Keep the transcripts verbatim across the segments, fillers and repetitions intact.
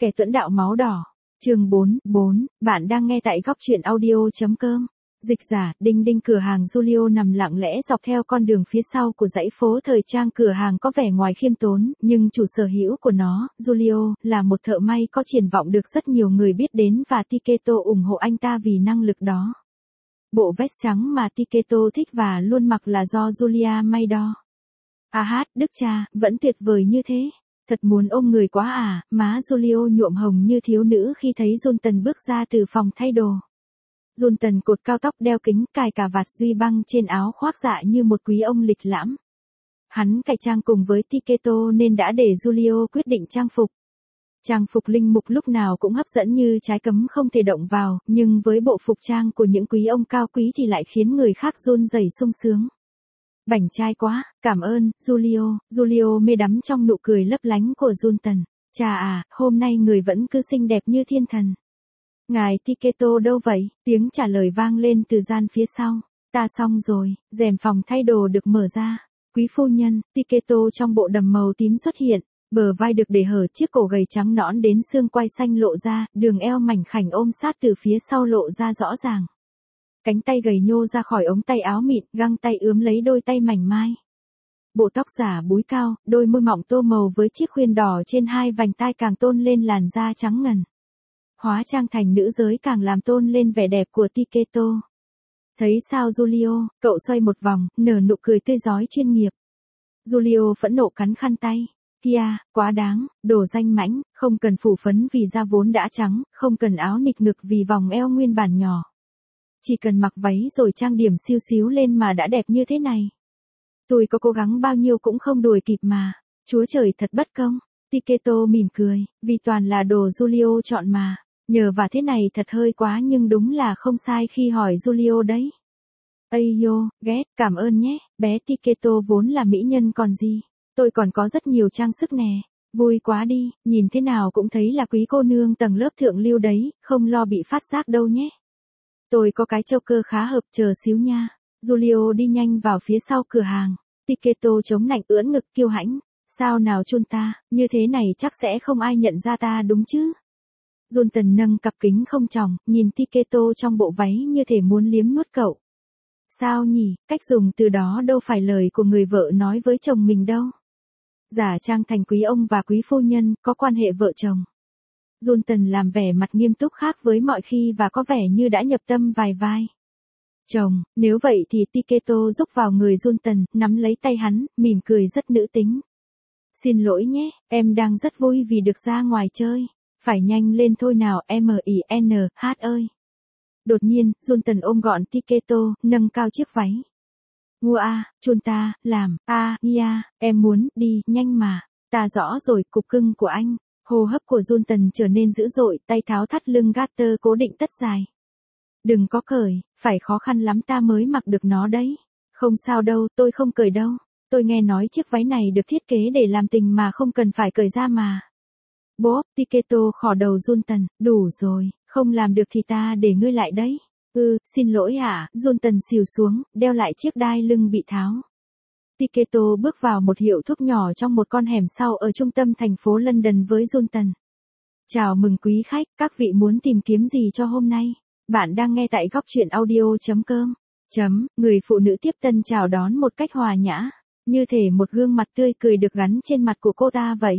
Kẻ tuẫn đạo máu đỏ. Chương bốn, bốn, bạn đang nghe tại góc truyện audio.com. Dịch giả, Đinh Đinh. Cửa hàng Julio nằm lặng lẽ dọc theo con đường phía sau của dãy phố thời trang. Cửa hàng có vẻ ngoài khiêm tốn, nhưng chủ sở hữu của nó, Julio, là một thợ may có triển vọng được rất nhiều người biết đến và Tiketo ủng hộ anh ta vì năng lực đó. Bộ vest trắng mà Tiketo thích và luôn mặc là do Julia may đo. À hát, đức cha, vẫn tuyệt vời như thế. Thật muốn ôm người quá à, má Julio nhuộm hồng như thiếu nữ khi thấy Jonathan bước ra từ phòng thay đồ. Jonathan cột cao tóc, đeo kính, cài cà vạt duy băng trên áo khoác dạ như một quý ông lịch lãm. Hắn cải trang cùng với Tiketo nên đã để Julio quyết định trang phục. Trang phục linh mục lúc nào cũng hấp dẫn như trái cấm không thể động vào, nhưng với bộ phục trang của những quý ông cao quý thì lại khiến người khác run rẩy sung sướng. Bảnh trai quá, cảm ơn, Julio. Julio mê đắm trong nụ cười lấp lánh của Jonathan. Chà à, hôm nay người vẫn cứ xinh đẹp như thiên thần. Ngài Tiketo đâu vậy? Tiếng trả lời vang lên từ gian phía sau. Ta xong rồi, rèm phòng thay đồ được mở ra. Quý phu nhân, Tiketo trong bộ đầm màu tím xuất hiện. Bờ vai được để hở, chiếc cổ gầy trắng nõn đến xương quai xanh lộ ra, đường eo mảnh khảnh ôm sát từ phía sau lộ ra rõ ràng. Cánh tay gầy nhô ra khỏi ống tay áo mịn, găng tay ướm lấy đôi tay mảnh mai. Bộ tóc giả búi cao, đôi môi mỏng tô màu với chiếc khuyên đỏ trên hai vành tai càng tôn lên làn da trắng ngần. Hóa trang thành nữ giới càng làm tôn lên vẻ đẹp của Tiketo. Thấy sao Julio, cậu xoay một vòng, nở nụ cười tươi rói chuyên nghiệp. Julio phẫn nộ cắn khăn tay. Kia, quá đáng, đồ danh mãnh, không cần phủ phấn vì da vốn đã trắng, không cần áo nịt ngực vì vòng eo nguyên bản nhỏ. Chỉ cần mặc váy rồi trang điểm siêu xíu lên mà đã đẹp như thế này. Tôi có cố gắng bao nhiêu cũng không đuổi kịp mà. Chúa trời thật bất công. Tiketo mỉm cười, vì toàn là đồ Julio chọn mà. Nhờ và thế này thật hơi quá nhưng đúng là không sai khi hỏi Julio đấy. Ây yo, ghét, cảm ơn nhé, bé Tiketo vốn là mỹ nhân còn gì. Tôi còn có rất nhiều trang sức nè. Vui quá đi, nhìn thế nào cũng thấy là quý cô nương tầng lớp thượng lưu đấy, không lo bị phát giác đâu nhé. Tôi có cái choker khá hợp, chờ xíu nha. Julio đi nhanh vào phía sau cửa hàng. Tiketo chống nạnh ưỡn ngực kiêu hãnh. Sao nào chun ta, như thế này chắc sẽ không ai nhận ra ta đúng chứ? Jonathan nâng cặp kính không tròng, nhìn Tiketo trong bộ váy như thể muốn liếm nuốt cậu. Sao nhỉ, cách dùng từ đó đâu phải lời của người vợ nói với chồng mình đâu. Giả trang thành quý ông và quý phu nhân, có quan hệ vợ chồng. Jonathan làm vẻ mặt nghiêm túc khác với mọi khi và có vẻ như đã nhập tâm vài vai. Chồng, nếu vậy thì Tiketo rúc vào người Jonathan, nắm lấy tay hắn, mỉm cười rất nữ tính. Xin lỗi nhé, em đang rất vui vì được ra ngoài chơi. Phải nhanh lên thôi nào, em i en hát ơi. Đột nhiên, Jonathan ôm gọn Tiketo, nâng cao chiếc váy. Ngua a, chun ta, làm, a, ya, em muốn, đi, nhanh mà. Ta rõ rồi, cục cưng của anh. Hô hấp của Jonathan trở nên dữ dội, tay tháo thắt lưng garter cố định tất dài. Đừng có cởi, phải khó khăn lắm ta mới mặc được nó đấy. Không sao đâu, tôi không cởi đâu. Tôi nghe nói chiếc váy này được thiết kế để làm tình mà không cần phải cởi ra mà. Bố, Tiketo khỏ đầu Jonathan, đủ rồi, không làm được thì ta để ngươi lại đấy. Ừ, xin lỗi ạ, à. Jonathan xìu xuống, đeo lại chiếc đai lưng bị tháo. Tiketo bước vào một hiệu thuốc nhỏ trong một con hẻm sau ở trung tâm thành phố London với Jonathan. Chào mừng quý khách, các vị muốn tìm kiếm gì cho hôm nay? Bạn đang nghe tại góc truyện audio.com. Chấm, người phụ nữ tiếp tân chào đón một cách hòa nhã, như thể một gương mặt tươi cười được gắn trên mặt của cô ta vậy.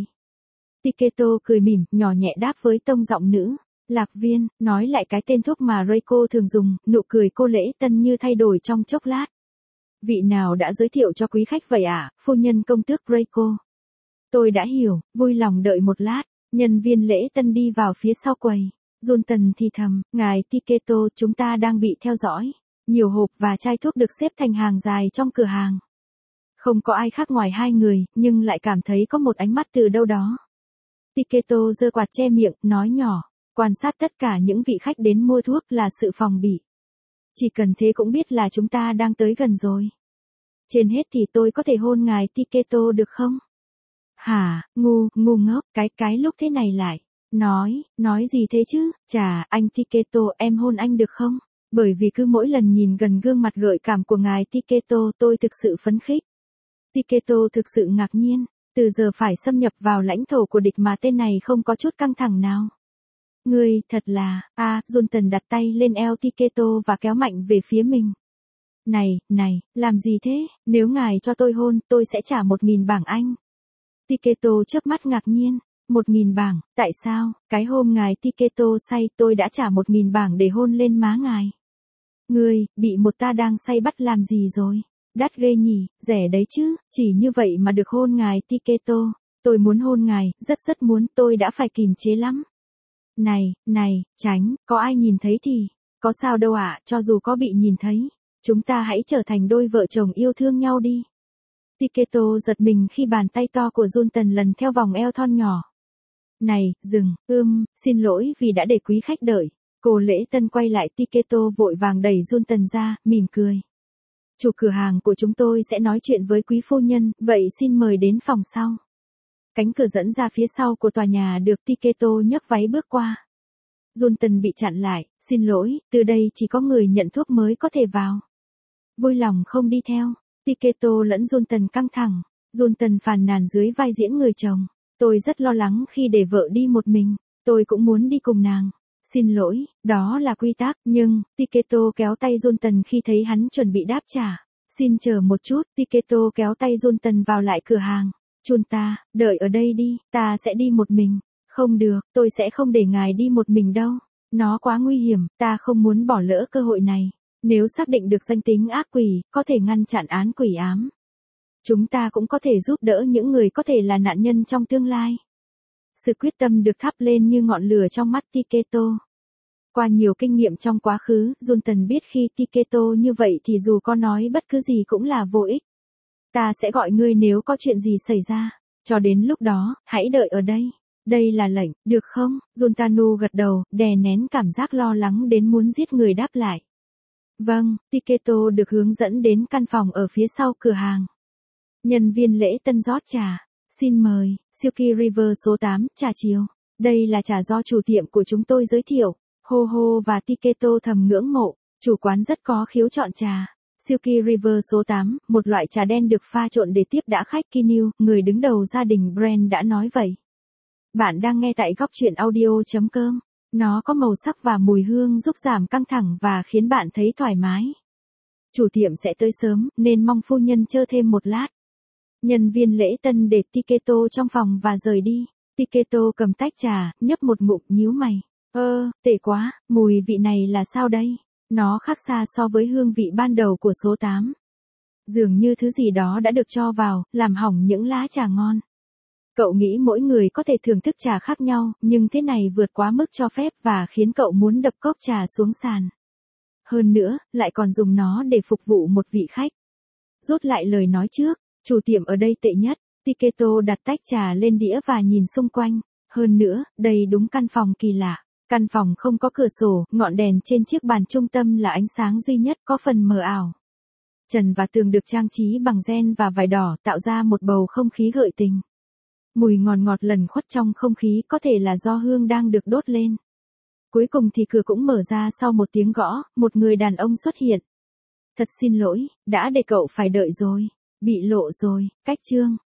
Tiketo cười mỉm, nhỏ nhẹ đáp với tông giọng nữ. Lạc viên, nói lại cái tên thuốc mà Reiko thường dùng, nụ cười cô lễ tân như thay đổi trong chốc lát. Vị nào đã giới thiệu cho quý khách vậy ạ, à? Phu nhân công tước Reiko. Tôi đã hiểu, vui lòng đợi một lát. Nhân viên lễ tân đi vào phía sau quầy. Jonathan thì thầm, ngài Tiketo, chúng ta đang bị theo dõi. Nhiều hộp và chai thuốc được xếp thành hàng dài trong cửa hàng. Không có ai khác ngoài hai người, nhưng lại cảm thấy có một ánh mắt từ đâu đó. Tiketo giơ quạt che miệng, nói nhỏ, quan sát tất cả những vị khách đến mua thuốc là sự phòng bị. Chỉ cần thế cũng biết là chúng ta đang tới gần rồi. Trên hết thì tôi có thể hôn ngài Tiketo được không? Hả, ngu, ngu ngốc, cái cái lúc thế này lại. Nói, nói gì thế chứ? Chà, anh Tiketo, em hôn anh được không? Bởi vì cứ mỗi lần nhìn gần gương mặt gợi cảm của ngài Tiketo tôi thực sự phấn khích. Tiketo thực sự ngạc nhiên. Từ giờ phải xâm nhập vào lãnh thổ của địch mà tên này không có chút căng thẳng nào. Ngươi, thật là, a, à, Johnson đặt tay lên eo Tiketo và kéo mạnh về phía mình. Này, này, làm gì thế, nếu ngài cho tôi hôn, tôi sẽ trả một nghìn bảng Anh. Tiketo chớp mắt ngạc nhiên, một nghìn bảng, tại sao, cái hôm ngài Tiketo say tôi đã trả một nghìn bảng để hôn lên má ngài. Ngươi, bị một ta đang say bắt làm gì rồi? Đắt ghê nhỉ, rẻ đấy chứ, chỉ như vậy mà được hôn ngài Tiketo. Tôi muốn hôn ngài, rất rất muốn, tôi đã phải kìm chế lắm. Này, này, tránh, có ai nhìn thấy thì, có sao đâu ạ, à, cho dù có bị nhìn thấy, chúng ta hãy trở thành đôi vợ chồng yêu thương nhau đi. Tiketo giật mình khi bàn tay to của Johnson lần theo vòng eo thon nhỏ. Này, dừng, ưm, xin lỗi vì đã để quý khách đợi. Cô lễ tân quay lại Tiketo vội vàng đẩy Johnson ra, mỉm cười. Chủ cửa hàng của chúng tôi sẽ nói chuyện với quý phu nhân, vậy xin mời đến phòng sau. Cánh cửa dẫn ra phía sau của tòa nhà được Tiketo nhấc váy bước qua. Johnson bị chặn lại, xin lỗi, từ đây chỉ có người nhận thuốc mới có thể vào. Vui lòng không đi theo. Tiketo lẫn Johnson căng thẳng. Johnson phàn nàn dưới vai diễn người chồng. Tôi rất lo lắng khi để vợ đi một mình. Tôi cũng muốn đi cùng nàng. Xin lỗi, đó là quy tắc, nhưng, Tiketo kéo tay Johnson khi thấy hắn chuẩn bị đáp trả. Xin chờ một chút, Tiketo kéo tay Johnson vào lại cửa hàng. Chun ta, đợi ở đây đi, ta sẽ đi một mình. Không được, tôi sẽ không để ngài đi một mình đâu. Nó quá nguy hiểm, ta không muốn bỏ lỡ cơ hội này. Nếu xác định được danh tính ác quỷ, có thể ngăn chặn án quỷ ám. Chúng ta cũng có thể giúp đỡ những người có thể là nạn nhân trong tương lai. Sự quyết tâm được thắp lên như ngọn lửa trong mắt Tiketo. Qua nhiều kinh nghiệm trong quá khứ, Johnson biết khi Tiketo như vậy thì dù có nói bất cứ gì cũng là vô ích. Ta sẽ gọi ngươi nếu có chuyện gì xảy ra. Cho đến lúc đó, hãy đợi ở đây. Đây là lệnh, được không? Juntanu gật đầu, đè nén cảm giác lo lắng đến muốn giết người đáp lại. Vâng, Tiketo được hướng dẫn đến căn phòng ở phía sau cửa hàng. Nhân viên lễ tân rót trà. Xin mời, Silky River số tám, trà chiều. Đây là trà do chủ tiệm của chúng tôi giới thiệu. Hô hô và Tiketo thầm ngưỡng mộ. Chủ quán rất có khiếu chọn trà. Silky River số tám, một loại trà đen được pha trộn để tiếp đãi khách Kinnew, người đứng đầu gia đình Brand đã nói vậy. Bạn đang nghe tại góc truyện audio chấm com. Nó có màu sắc và mùi hương giúp giảm căng thẳng và khiến bạn thấy thoải mái. Chủ tiệm sẽ tới sớm, nên mong phu nhân chờ thêm một lát. Nhân viên lễ tân để Tiketo trong phòng và rời đi. Tiketo cầm tách trà, nhấp một ngụm, nhíu mày. Ơ, tệ quá, mùi vị này là sao đây? Nó khác xa so với hương vị ban đầu của số tám. Dường như thứ gì đó đã được cho vào, làm hỏng những lá trà ngon. Cậu nghĩ mỗi người có thể thưởng thức trà khác nhau, nhưng thế này vượt quá mức cho phép và khiến cậu muốn đập cốc trà xuống sàn. Hơn nữa, lại còn dùng nó để phục vụ một vị khách. Rút lại lời nói trước, chủ tiệm ở đây tệ nhất. Tiketo đặt tách trà lên đĩa và nhìn xung quanh. Hơn nữa, đây đúng căn phòng kỳ lạ. Căn phòng không có cửa sổ, ngọn đèn trên chiếc bàn trung tâm là ánh sáng duy nhất có phần mờ ảo. Trần và tường được trang trí bằng ren và vải đỏ tạo ra một bầu không khí gợi tình. Mùi ngọt ngọt lẩn khuất trong không khí có thể là do hương đang được đốt lên. Cuối cùng thì cửa cũng mở ra sau một tiếng gõ, một người đàn ông xuất hiện. Thật xin lỗi, đã để cậu phải đợi rồi. Bị lộ rồi, cách chương.